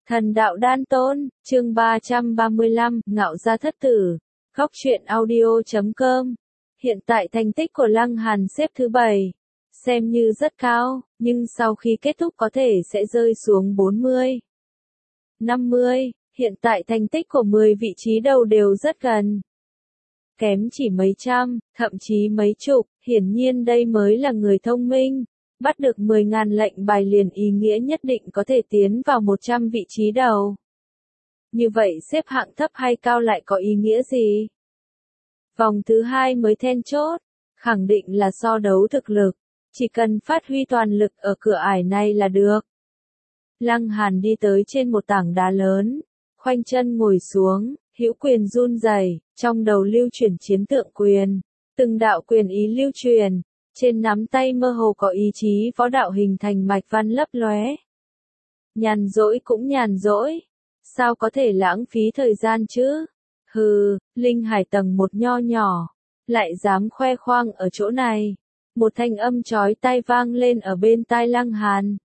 Thần đạo đan tôn, chương 335, ngạo gia thất tử. Góc truyện audio.com. Hiện tại thành tích của Lăng Hàn xếp thứ 7. Xem như rất cao, nhưng sau khi kết thúc có thể sẽ rơi xuống 40. 50, hiện tại thành tích của 10 vị trí đầu đều rất gần. Kém chỉ mấy trăm, thậm chí mấy chục, hiển nhiên đây mới là người thông minh. Bắt được 10.000 lệnh bài liền ý nghĩa nhất định có thể tiến vào 100 vị trí đầu. Như vậy xếp hạng thấp hay cao lại có ý nghĩa gì? Vòng thứ 2 mới then chốt, khẳng định là so đấu thực lực, chỉ cần phát huy toàn lực ở cửa ải này là được. Lăng Hàn đi tới trên một tảng đá lớn, khoanh chân ngồi xuống, hữu quyền run rẩy, trong đầu lưu chuyển chiến tượng quyền, từng đạo quyền ý lưu truyền. Trên nắm tay mơ hồ có ý chí võ đạo hình thành mạch văn lấp lóe. Nhàn rỗi cũng nhàn rỗi, sao có thể lãng phí thời gian chứ? Hừ, linh hải tầng 1 nho nhỏ, lại dám khoe khoang ở chỗ này. Một thanh âm chói tai vang lên ở bên tai Lăng Hàn.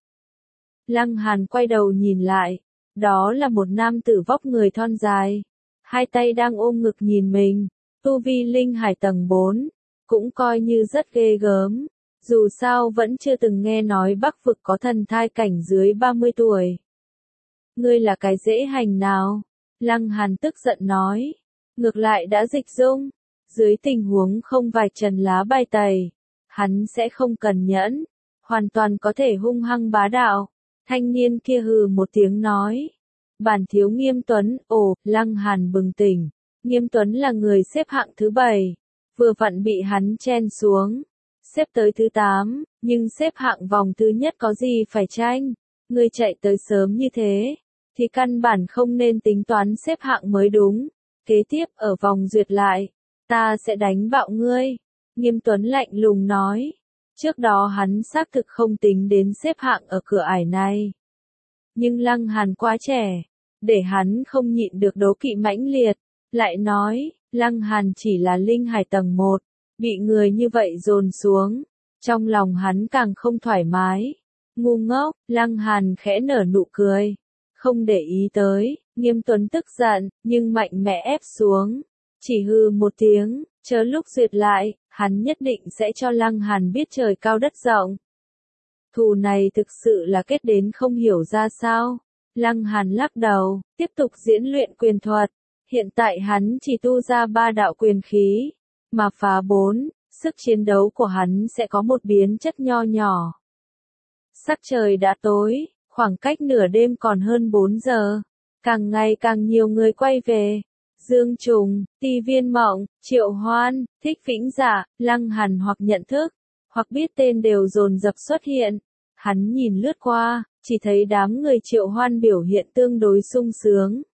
Lăng Hàn quay đầu nhìn lại, đó là một nam tử vóc người thon dài, hai tay đang ôm ngực nhìn mình, tu vi linh hải tầng 4. Cũng coi như rất ghê gớm, dù sao vẫn chưa từng nghe nói Bắc vực có thần thai cảnh dưới 30 tuổi. Ngươi là cái dễ hành nào? Lăng Hàn tức giận nói. Ngược lại đã dịch dung, dưới tình huống không vài trần lá bài tẩy, hắn sẽ không cần nhẫn, hoàn toàn có thể hung hăng bá đạo. Thanh niên kia hừ một tiếng nói. Bản thiếu Nghiêm Tuấn, Lăng Hàn bừng tỉnh. Nghiêm Tuấn là người xếp hạng thứ 7. Vừa vặn bị hắn chen xuống, xếp tới thứ 8, nhưng xếp hạng vòng thứ nhất có gì phải tranh, ngươi chạy tới sớm như thế, thì căn bản không nên tính toán xếp hạng mới đúng, kế tiếp ở vòng duyệt lại, ta sẽ đánh bạo ngươi, Nghiêm Tuấn lạnh lùng nói, trước đó hắn xác thực không tính đến xếp hạng ở cửa ải này. Nhưng Lăng Hàn quá trẻ, để hắn không nhịn được đố kỵ mãnh liệt, lại nói, Lăng Hàn chỉ là linh hải tầng 1, bị người như vậy dồn xuống, trong lòng hắn càng không thoải mái. Ngu ngốc, Lăng Hàn khẽ nở nụ cười, không để ý tới, Nghiêm Tuấn tức giận, nhưng mạnh mẽ ép xuống, chỉ hừ một tiếng, chờ lúc duyệt lại, hắn nhất định sẽ cho Lăng Hàn biết trời cao đất rộng. Thù này thực sự là kết đến không hiểu ra sao. Lăng Hàn lắc đầu, tiếp tục diễn luyện quyền thuật. Hiện tại hắn chỉ tu ra 3 đạo quyền khí, mà phá 4, sức chiến đấu của hắn sẽ có một biến chất nho nhỏ. Sắc trời đã tối, khoảng cách nửa đêm còn hơn 4 giờ. Càng ngày càng nhiều người quay về. Dương Trùng, Ti Viên Mộng, Triệu Hoan, Thích Vĩnh Dạ, Lăng Hàn hoặc nhận thức, hoặc biết tên đều dồn dập xuất hiện. Hắn nhìn lướt qua, chỉ thấy đám người Triệu Hoan biểu hiện tương đối sung sướng.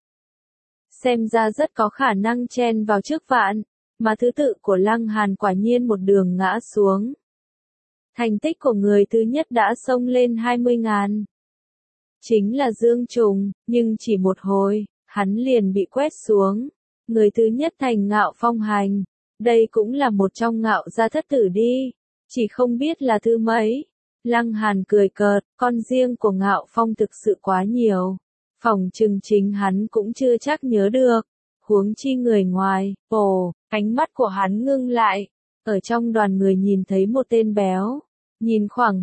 Xem ra rất có khả năng chen vào trước vạn, mà thứ tự của Lăng Hàn quả nhiên một đường ngã xuống. Thành tích của người thứ nhất đã xông lên 20.000. Chính là Dương Trùng, nhưng chỉ một hồi, hắn liền bị quét xuống. Người thứ nhất thành Ngạo Phong hành, đây cũng là một trong Ngạo gia thất tử đi, chỉ không biết là thứ mấy. Lăng Hàn cười cợt, con riêng của Ngạo Phong thực sự quá nhiều. Phỏng chừng chính hắn cũng chưa chắc nhớ được, huống chi người ngoài. Ánh mắt của hắn ngưng lại, ở trong đoàn người nhìn thấy một tên béo, nhìn khoảng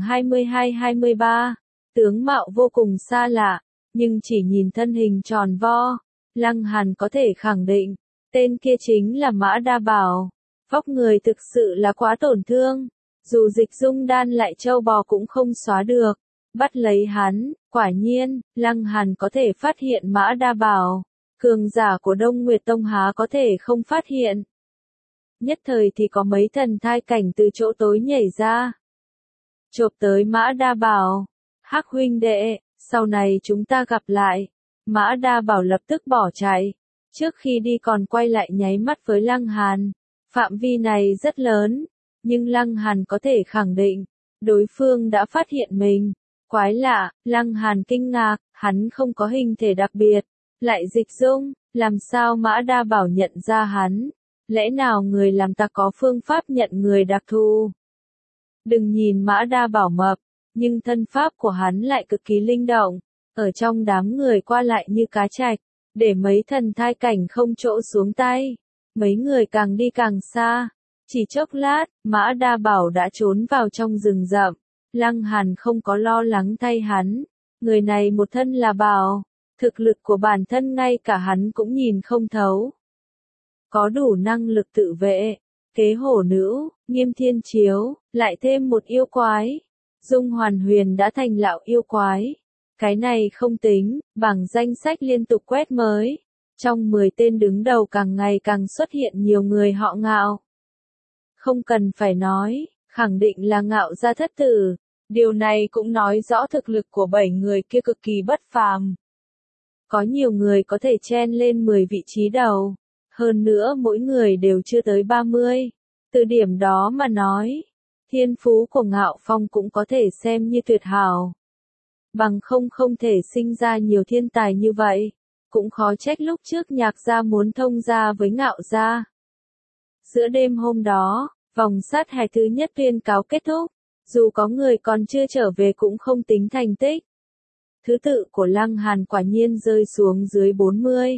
22-23, tướng mạo vô cùng xa lạ, nhưng chỉ nhìn thân hình tròn vo, Lăng Hàn có thể khẳng định, tên kia chính là Mã Đa Bảo. Vóc người thực sự là quá tổn thương, dù dịch dung đan lại châu bò cũng không xóa được. Bắt lấy hắn, quả nhiên, Lăng Hàn có thể phát hiện Mã Đa Bảo, cường giả của Đông Nguyệt Tông há có thể không phát hiện. Nhất thời thì có mấy thần thai cảnh từ chỗ tối nhảy ra, chộp tới Mã Đa Bảo. Hắc huynh đệ, sau này chúng ta gặp lại. Mã Đa Bảo lập tức bỏ chạy, trước khi đi còn quay lại nháy mắt với Lăng Hàn. Phạm vi này rất lớn, nhưng Lăng Hàn có thể khẳng định, đối phương đã phát hiện mình. Quái lạ, Lăng Hàn kinh ngạc, hắn không có hình thể đặc biệt, lại dịch dung, làm sao Mã Đa Bảo nhận ra hắn? Lẽ nào người làm ta có phương pháp nhận người đặc thù? Đừng nhìn Mã Đa Bảo mập, nhưng thân pháp của hắn lại cực kỳ linh động, ở trong đám người qua lại như cá trạch, để mấy thần thai cảnh không chỗ xuống tay. Mấy người càng đi càng xa, chỉ chốc lát, Mã Đa Bảo đã trốn vào trong rừng rậm. Lăng Hàn không có lo lắng thay hắn, người này một thân là bảo, thực lực của bản thân ngay cả hắn cũng nhìn không thấu. Có đủ năng lực tự vệ, kế hổ nữ, Nghiêm Thiên Chiếu, lại thêm một yêu quái. Dung Hoàn Huyền đã thành lão yêu quái. Cái này không tính, bảng danh sách liên tục quét mới. Trong 10 tên đứng đầu càng ngày càng xuất hiện nhiều người họ Ngạo. Không cần phải nói, khẳng định là Ngạo Gia Thất Tử. Điều này cũng nói rõ thực lực của 7 người kia cực kỳ bất phàm. Có nhiều người có thể chen lên 10 vị trí đầu. Hơn nữa mỗi người đều chưa tới 30. Từ điểm đó mà nói, thiên phú của Ngạo Phong cũng có thể xem như tuyệt hảo. Bằng không thể sinh ra nhiều thiên tài như vậy. Cũng khó trách lúc trước Nhạc gia muốn thông gia với Ngạo gia. Giữa đêm hôm đó, vòng sát hạch thứ nhất tuyên cáo kết thúc. Dù có người còn chưa trở về cũng không tính thành tích. Thứ tự của Lăng Hàn quả nhiên rơi xuống dưới 40.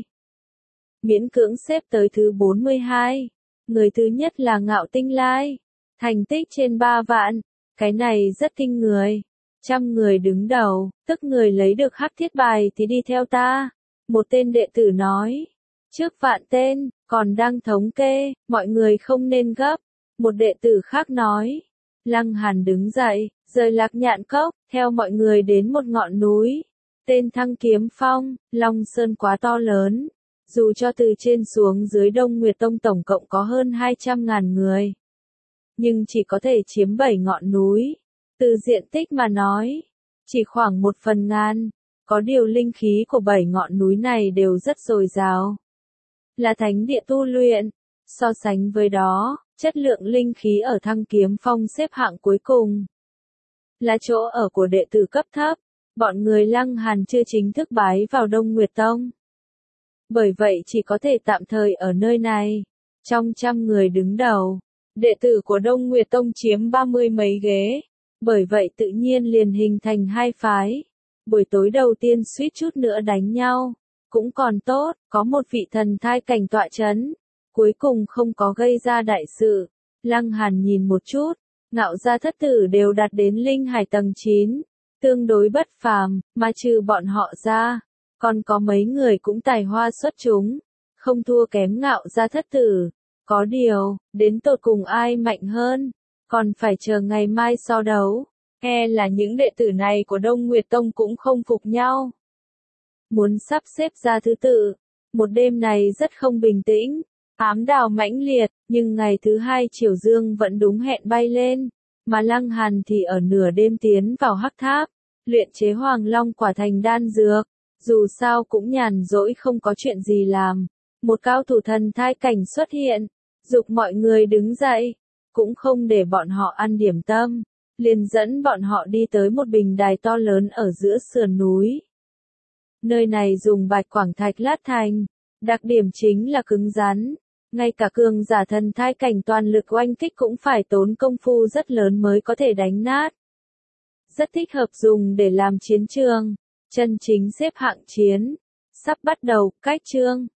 Miễn cưỡng xếp tới thứ 42. Người thứ nhất là Ngạo Tinh Lai. Thành tích trên 3 vạn. Cái này rất kinh người. 100 người đứng đầu, tức người lấy được hắc thiết bài thì đi theo ta. Một tên đệ tử nói. Trước vạn tên, còn đang thống kê, mọi người không nên gấp. Một đệ tử khác nói. Lăng Hàn đứng dậy, rời Lạc Nhạn Cốc, theo mọi người đến một ngọn núi. Tên Thăng Kiếm Phong, Long Sơn quá to lớn. Dù cho từ trên xuống dưới Đông Nguyệt Tông tổng cộng có hơn 200.000 người. Nhưng chỉ có thể chiếm 7 ngọn núi. Từ diện tích mà nói, chỉ khoảng 1/1000. Có điều linh khí của 7 ngọn núi này đều rất dồi dào. Là thánh địa tu luyện. So sánh với đó, chất lượng linh khí ở Thăng Kiếm Phong xếp hạng cuối cùng. Là chỗ ở của đệ tử cấp thấp. Bọn người Lăng Hàn chưa chính thức bái vào Đông Nguyệt Tông. Bởi vậy chỉ có thể tạm thời ở nơi này. Trong 100 người đứng đầu, đệ tử của Đông Nguyệt Tông chiếm 30 mấy ghế. Bởi vậy tự nhiên liền hình thành hai phái. Buổi tối đầu tiên suýt chút nữa đánh nhau. Cũng còn tốt, có một vị thần thai cảnh tọa chấn. Cuối cùng không có gây ra đại sự. Lăng Hàn nhìn một chút, Ngạo Gia Thất Tử đều đạt đến linh hải tầng 9. Tương đối bất phàm, mà trừ bọn họ ra. Còn có mấy người cũng tài hoa xuất chúng. Không thua kém Ngạo Gia Thất Tử. Có điều, đến tột cùng ai mạnh hơn. Còn phải chờ ngày mai so đấu. Là những đệ tử này của Đông Nguyệt Tông cũng không phục nhau. Muốn sắp xếp ra thứ tự. Một đêm này rất không bình tĩnh. Ám đào mãnh liệt, nhưng ngày thứ 2 Triều Dương vẫn đúng hẹn bay lên. Mà Lăng Hàn thì ở nửa đêm tiến vào hắc tháp. Luyện chế Hoàng Long quả thành đan dược. Dù sao cũng nhàn rỗi không có chuyện gì làm. Một cao thủ thần thai cảnh xuất hiện. Giục mọi người đứng dậy. Cũng không để bọn họ ăn điểm tâm. Liền dẫn bọn họ đi tới một bình đài to lớn ở giữa sườn núi. Nơi này dùng bạch quảng thạch lát thành. Đặc điểm chính là cứng rắn. Ngay cả cường giả thần thai cảnh toàn lực oanh kích cũng phải tốn công phu rất lớn mới có thể đánh nát. Rất thích hợp dùng để làm chiến trường. Chân chính xếp hạng chiến. Sắp bắt đầu, cách chương.